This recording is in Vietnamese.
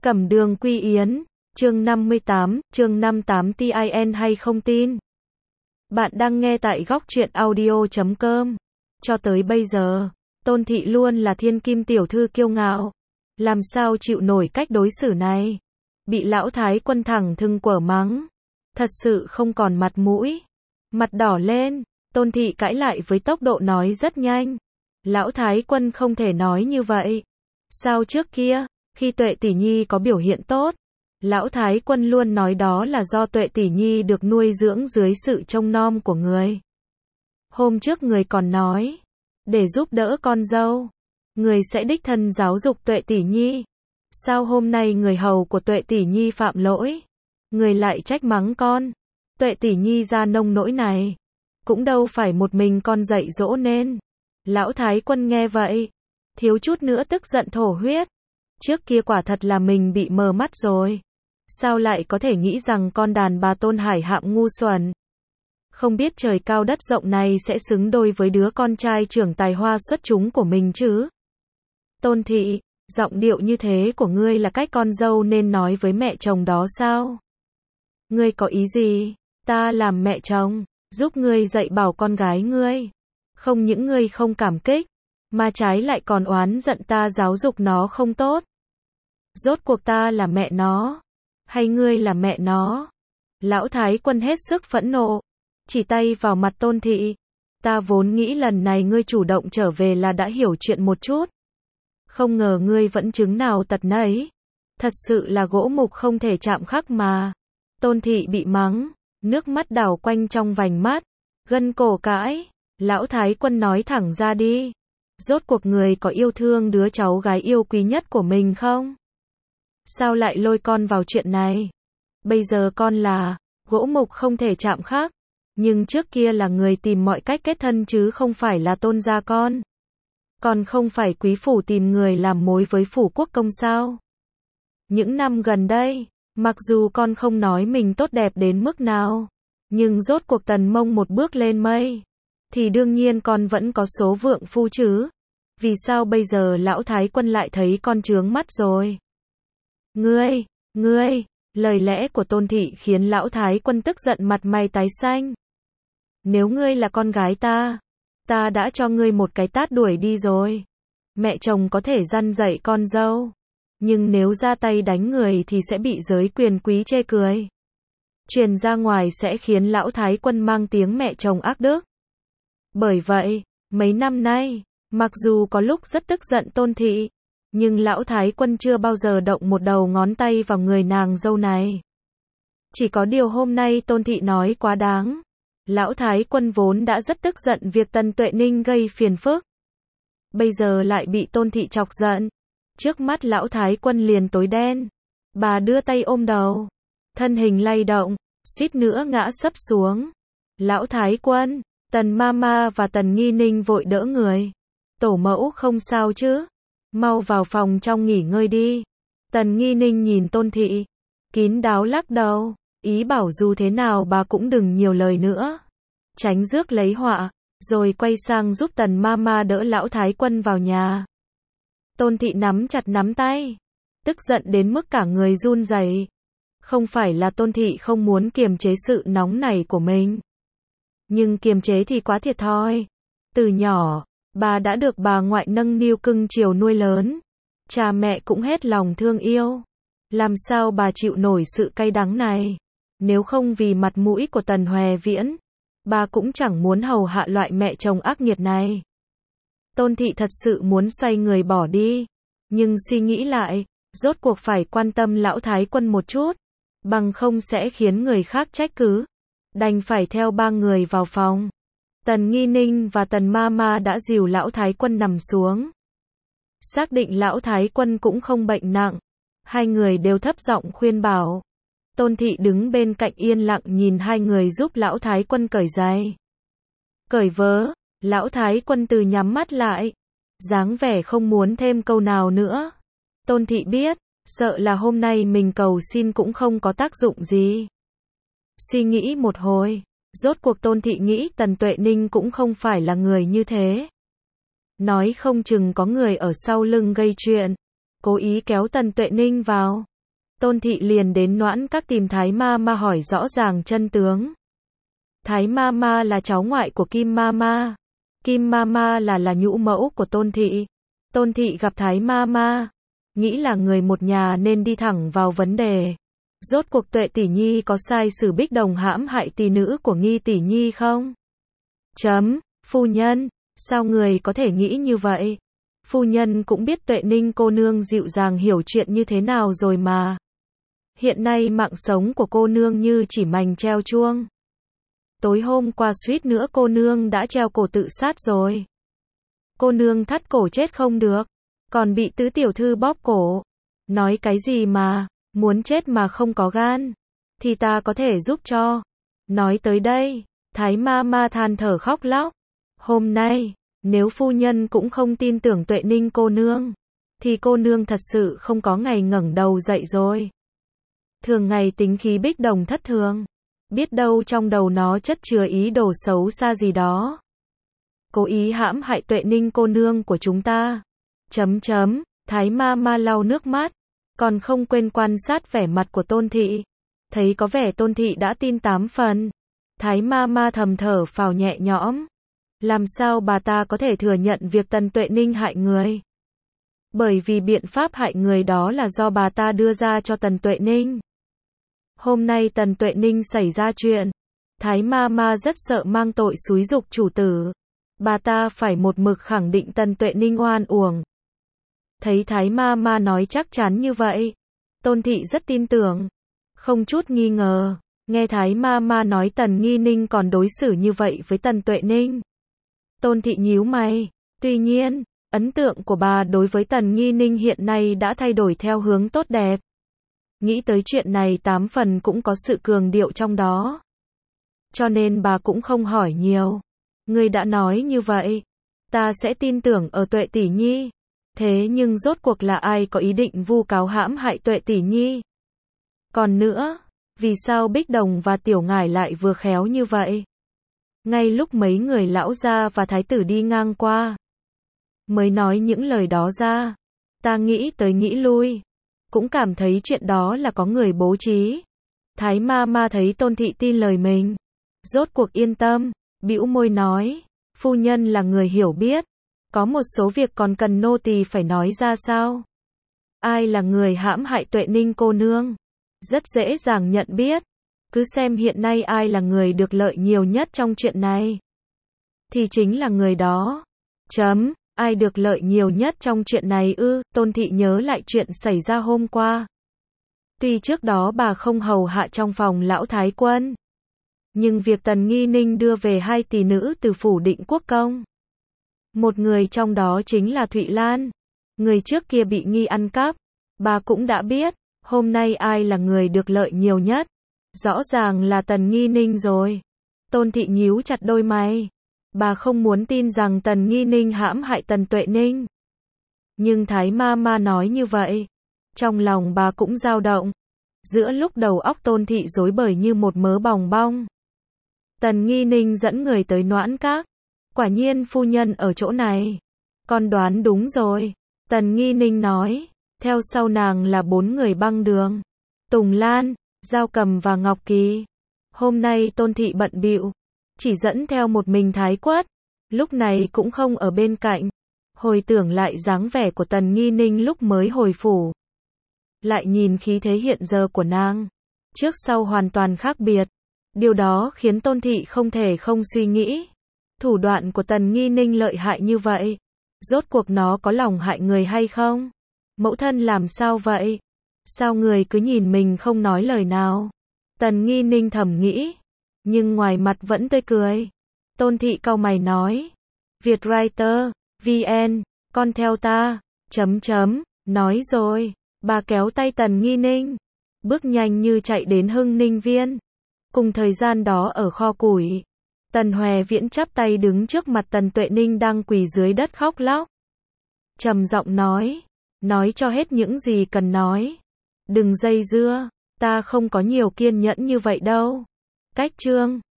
Cẩm Đường Quy Yến, chương 58, chương 58 TIN hay không tin? Bạn đang nghe tại góc truyện audio.com. Cho tới bây giờ, Tôn Thị luôn là thiên kim tiểu thư kiêu ngạo. Làm sao chịu nổi cách đối xử này? Bị lão thái quân thẳng thừng quở mắng. Thật sự không còn mặt mũi. Mặt đỏ lên, Tôn Thị cãi lại với tốc độ nói rất nhanh. Lão thái quân không thể nói như vậy. Sao trước kia, khi Tuệ Tỷ Nhi có biểu hiện tốt, lão thái quân luôn nói đó là do Tuệ Tỷ Nhi được nuôi dưỡng dưới sự trông nom của người. Hôm trước người còn nói, để giúp đỡ con dâu, người sẽ đích thân giáo dục Tuệ Tỷ Nhi. Sao hôm nay người hầu của Tuệ Tỷ Nhi phạm lỗi, người lại trách mắng con? Tuệ Tỷ Nhi ra nông nỗi này, cũng đâu phải một mình con dạy dỗ nên. Lão thái quân nghe vậy, thiếu chút nữa tức giận thổ huyết. Trước kia quả thật là mình bị mờ mắt rồi. Sao lại có thể nghĩ rằng con đàn bà Tôn Hải Hạm ngu xuẩn. Không biết trời cao đất rộng này sẽ xứng đôi với đứa con trai trưởng tài hoa xuất chúng của mình chứ. Tôn Thị, giọng điệu như thế của ngươi là cách con dâu nên nói với mẹ chồng đó sao? Ngươi có ý gì? Ta làm mẹ chồng, giúp ngươi dạy bảo con gái ngươi. Không những ngươi không cảm kích, mà trái lại còn oán giận ta giáo dục nó không tốt. Rốt cuộc ta là mẹ nó, hay ngươi là mẹ nó? Lão thái quân hết sức phẫn nộ, chỉ tay vào mặt Tôn Thị. Ta vốn nghĩ lần này ngươi chủ động trở về là đã hiểu chuyện một chút. Không ngờ ngươi vẫn chứng nào tật nấy. Thật sự là gỗ mục không thể chạm khắc mà. Tôn Thị bị mắng, nước mắt đảo quanh trong vành mắt, gân cổ cãi. Lão thái quân nói thẳng ra đi. Rốt cuộc người có yêu thương đứa cháu gái yêu quý nhất của mình không? Sao lại lôi con vào chuyện này? Bây giờ con là gỗ mục không thể chạm khắc, nhưng trước kia là người tìm mọi cách kết thân chứ không phải là Tôn gia con. Còn không phải quý phủ tìm người làm mối với phủ quốc công sao? Những năm gần đây, mặc dù con không nói mình tốt đẹp đến mức nào, nhưng rốt cuộc Tần Mông một bước lên mây, thì đương nhiên con vẫn có số vượng phu chứ. Vì sao bây giờ lão thái quân lại thấy con chướng mắt rồi? Ngươi, lời lẽ của Tôn Thị khiến lão thái quân tức giận mặt mày tái xanh. Nếu ngươi là con gái ta đã cho ngươi một cái tát đuổi đi rồi. Mẹ chồng có thể răn dạy con dâu, nhưng nếu ra tay đánh người thì sẽ bị giới quyền quý chê cười. Truyền ra ngoài sẽ khiến lão thái quân mang tiếng mẹ chồng ác đức. Bởi vậy, mấy năm nay, mặc dù có lúc rất tức giận Tôn Thị, nhưng lão thái quân chưa bao giờ động một đầu ngón tay vào người nàng dâu này. Chỉ có điều hôm nay Tôn Thị nói quá đáng. Lão thái quân vốn đã rất tức giận việc Tần Tuệ Ninh gây phiền phức. Bây giờ lại bị Tôn Thị chọc giận. Trước mắt lão thái quân liền tối đen. Bà đưa tay ôm đầu, thân hình lay động, suýt nữa ngã sấp xuống. Lão thái quân, Tần Mama và Tần Nghi Ninh vội đỡ người. Tổ mẫu không sao chứ? Mau vào phòng trong nghỉ ngơi đi. Tần Nghi Ninh nhìn Tôn Thị, kín đáo lắc đầu, ý bảo dù thế nào bà cũng đừng nhiều lời nữa, tránh rước lấy họa, rồi quay sang giúp Tần Mama đỡ lão thái quân vào nhà. Tôn Thị nắm chặt nắm tay, tức giận đến mức cả người run rẩy. Không phải là Tôn Thị không muốn kiềm chế sự nóng này của mình, nhưng kiềm chế thì quá thiệt thòi. Từ nhỏ, bà đã được bà ngoại nâng niu cưng chiều nuôi lớn, cha mẹ cũng hết lòng thương yêu. Làm sao bà chịu nổi sự cay đắng này? Nếu không vì mặt mũi của Tần Hòe Viễn, bà cũng chẳng muốn hầu hạ loại mẹ chồng ác nghiệt này. Tôn Thị thật sự muốn xoay người bỏ đi, nhưng suy nghĩ lại, rốt cuộc phải quan tâm lão thái quân một chút, bằng không sẽ khiến người khác trách cứ. Đành phải theo ba người vào phòng. Tần Nghi Ninh và Tần Mama đã dìu lão thái quân nằm xuống. Xác định lão thái quân cũng không bệnh nặng, hai người đều thấp giọng khuyên bảo. Tôn Thị đứng bên cạnh yên lặng nhìn hai người giúp lão thái quân cởi giày, cởi vớ. Lão thái quân từ nhắm mắt lại, dáng vẻ không muốn thêm câu nào nữa. Tôn Thị biết, sợ là hôm nay mình cầu xin cũng không có tác dụng gì. Suy nghĩ một hồi, rốt cuộc Tôn Thị nghĩ Tần Tuệ Ninh cũng không phải là người như thế. Nói không chừng có người ở sau lưng gây chuyện, cố ý kéo Tần Tuệ Ninh vào. Tôn Thị liền đến Noãn Các tìm Thái Mama hỏi rõ ràng chân tướng. Thái Mama là cháu ngoại của Kim Mama. Kim Mama là nhũ mẫu của Tôn Thị. Tôn Thị gặp Thái Mama, nghĩ là người một nhà nên đi thẳng vào vấn đề. Rốt cuộc Tuệ tỷ nhi có sai xử Bích Đồng hãm hại tỷ nữ của Nghi tỷ nhi không? Phu nhân, sao người có thể nghĩ như vậy? Phu nhân cũng biết Tuệ Ninh cô nương dịu dàng hiểu chuyện như thế nào rồi mà. Hiện nay mạng sống của cô nương như chỉ mành treo chuông. Tối hôm qua suýt nữa cô nương đã treo cổ tự sát rồi. Cô nương thắt cổ chết không được, còn bị tứ tiểu thư bóp cổ. Nói cái gì mà, muốn chết mà không có gan, thì ta có thể giúp cho. Nói tới đây, Thái Mama than thở khóc lóc. Hôm nay, nếu phu nhân cũng không tin tưởng Tuệ Ninh cô nương, thì cô nương thật sự không có ngày ngẩng đầu dậy rồi. Thường ngày tính khí Bích Đồng thất thường, biết đâu trong đầu nó chất chứa ý đồ xấu xa gì đó. Cố ý hãm hại Tuệ Ninh cô nương của chúng ta. Thái Mama lau nước mắt, còn không quên quan sát vẻ mặt của Tôn Thị. Thấy có vẻ Tôn Thị đã tin 8 phần. Thái Mama thầm thở phào nhẹ nhõm. Làm sao bà ta có thể thừa nhận việc Tần Tuệ Ninh hại người? Bởi vì biện pháp hại người đó là do bà ta đưa ra cho Tần Tuệ Ninh. Hôm nay Tần Tuệ Ninh xảy ra chuyện, Thái Mama rất sợ mang tội xúi giục chủ tử. Bà ta phải một mực khẳng định Tần Tuệ Ninh oan uổng. Thấy Thái Mama nói chắc chắn như vậy, Tôn Thị rất tin tưởng, không chút nghi ngờ. Nghe Thái Mama nói Tần Nghi Ninh còn đối xử như vậy với Tần Tuệ Ninh, Tôn Thị nhíu mày. Tuy nhiên, ấn tượng của bà đối với Tần Nghi Ninh hiện nay đã thay đổi theo hướng tốt đẹp. Nghĩ tới chuyện này 8 phần cũng có sự cường điệu trong đó. Cho nên bà cũng không hỏi nhiều. Ngươi đã nói như vậy, ta sẽ tin tưởng ở Tuệ tỷ nhi. Thế nhưng rốt cuộc là ai có ý định vu cáo hãm hại Tuệ tỷ nhi? Còn nữa, vì sao Bích Đồng và Tiểu Ngải lại vừa khéo như vậy? Ngay lúc mấy người lão gia và thái tử đi ngang qua, mới nói những lời đó ra. Ta nghĩ tới nghĩ lui, cũng cảm thấy chuyện đó là có người bố trí. Thái Mama thấy Tôn Thị tin lời mình, rốt cuộc yên tâm, bĩu môi nói, phu nhân là người hiểu biết, có một số việc còn cần nô tỳ phải nói ra sao? Ai là người hãm hại Tuệ Ninh cô nương? Rất dễ dàng nhận biết, cứ xem hiện nay ai là người được lợi nhiều nhất trong chuyện này, thì chính là người đó. Ai được lợi nhiều nhất trong chuyện này ư? Tôn Thị nhớ lại chuyện xảy ra hôm qua. Tuy trước đó bà không hầu hạ trong phòng lão thái quân, nhưng việc Tần Nghi Ninh đưa về 2 tỷ nữ từ phủ Định Quốc công, một người trong đó chính là Thụy Lan, người trước kia bị nghi ăn cắp, bà cũng đã biết. Hôm nay ai là người được lợi nhiều nhất? Rõ ràng là Tần Nghi Ninh rồi. Tôn Thị nhíu chặt đôi mày. Bà không muốn tin rằng Tần Nghi Ninh hãm hại Tần Tuệ Ninh. Nhưng Thái Mama nói như vậy, trong lòng bà cũng dao động. Giữa lúc đầu óc Tôn Thị rối bời như một mớ bòng bong. Tần Nghi Ninh dẫn người tới Noãn Các. Quả nhiên phu nhân ở chỗ này. Con đoán đúng rồi. Tần Nghi Ninh nói. Theo sau nàng là 4 người băng đường. Tùng Lan, Giao Cầm và Ngọc Kỳ. Hôm nay Tôn Thị bận bịu, chỉ dẫn theo một mình Thái Quất. Lúc này cũng không ở bên cạnh. Hồi tưởng lại dáng vẻ của Tần Nghi Ninh lúc mới hồi phủ, lại nhìn khí thế hiện giờ của nàng, trước sau hoàn toàn khác biệt. Điều đó khiến Tôn Thị không thể không suy nghĩ. Thủ đoạn của Tần Nghi Ninh lợi hại như vậy, rốt cuộc nó có lòng hại người hay không? Mẫu thân làm sao vậy? Sao người cứ nhìn mình không nói lời nào? Tần Nghi Ninh thầm nghĩ, nhưng ngoài mặt vẫn tươi cười. Tôn Thị cau mày nói, Vietwriter, VN, con theo ta, nói rồi, bà kéo tay Tần Nghi Ninh, bước nhanh như chạy đến Hưng Ninh Viên. Cùng thời gian đó ở kho củi, Tần Hòe Viễn chắp tay đứng trước mặt Tần Tuệ Ninh đang quỳ dưới đất khóc lóc. Trầm giọng nói cho hết những gì cần nói. Đừng dây dưa, ta không có nhiều kiên nhẫn như vậy đâu. Cách chương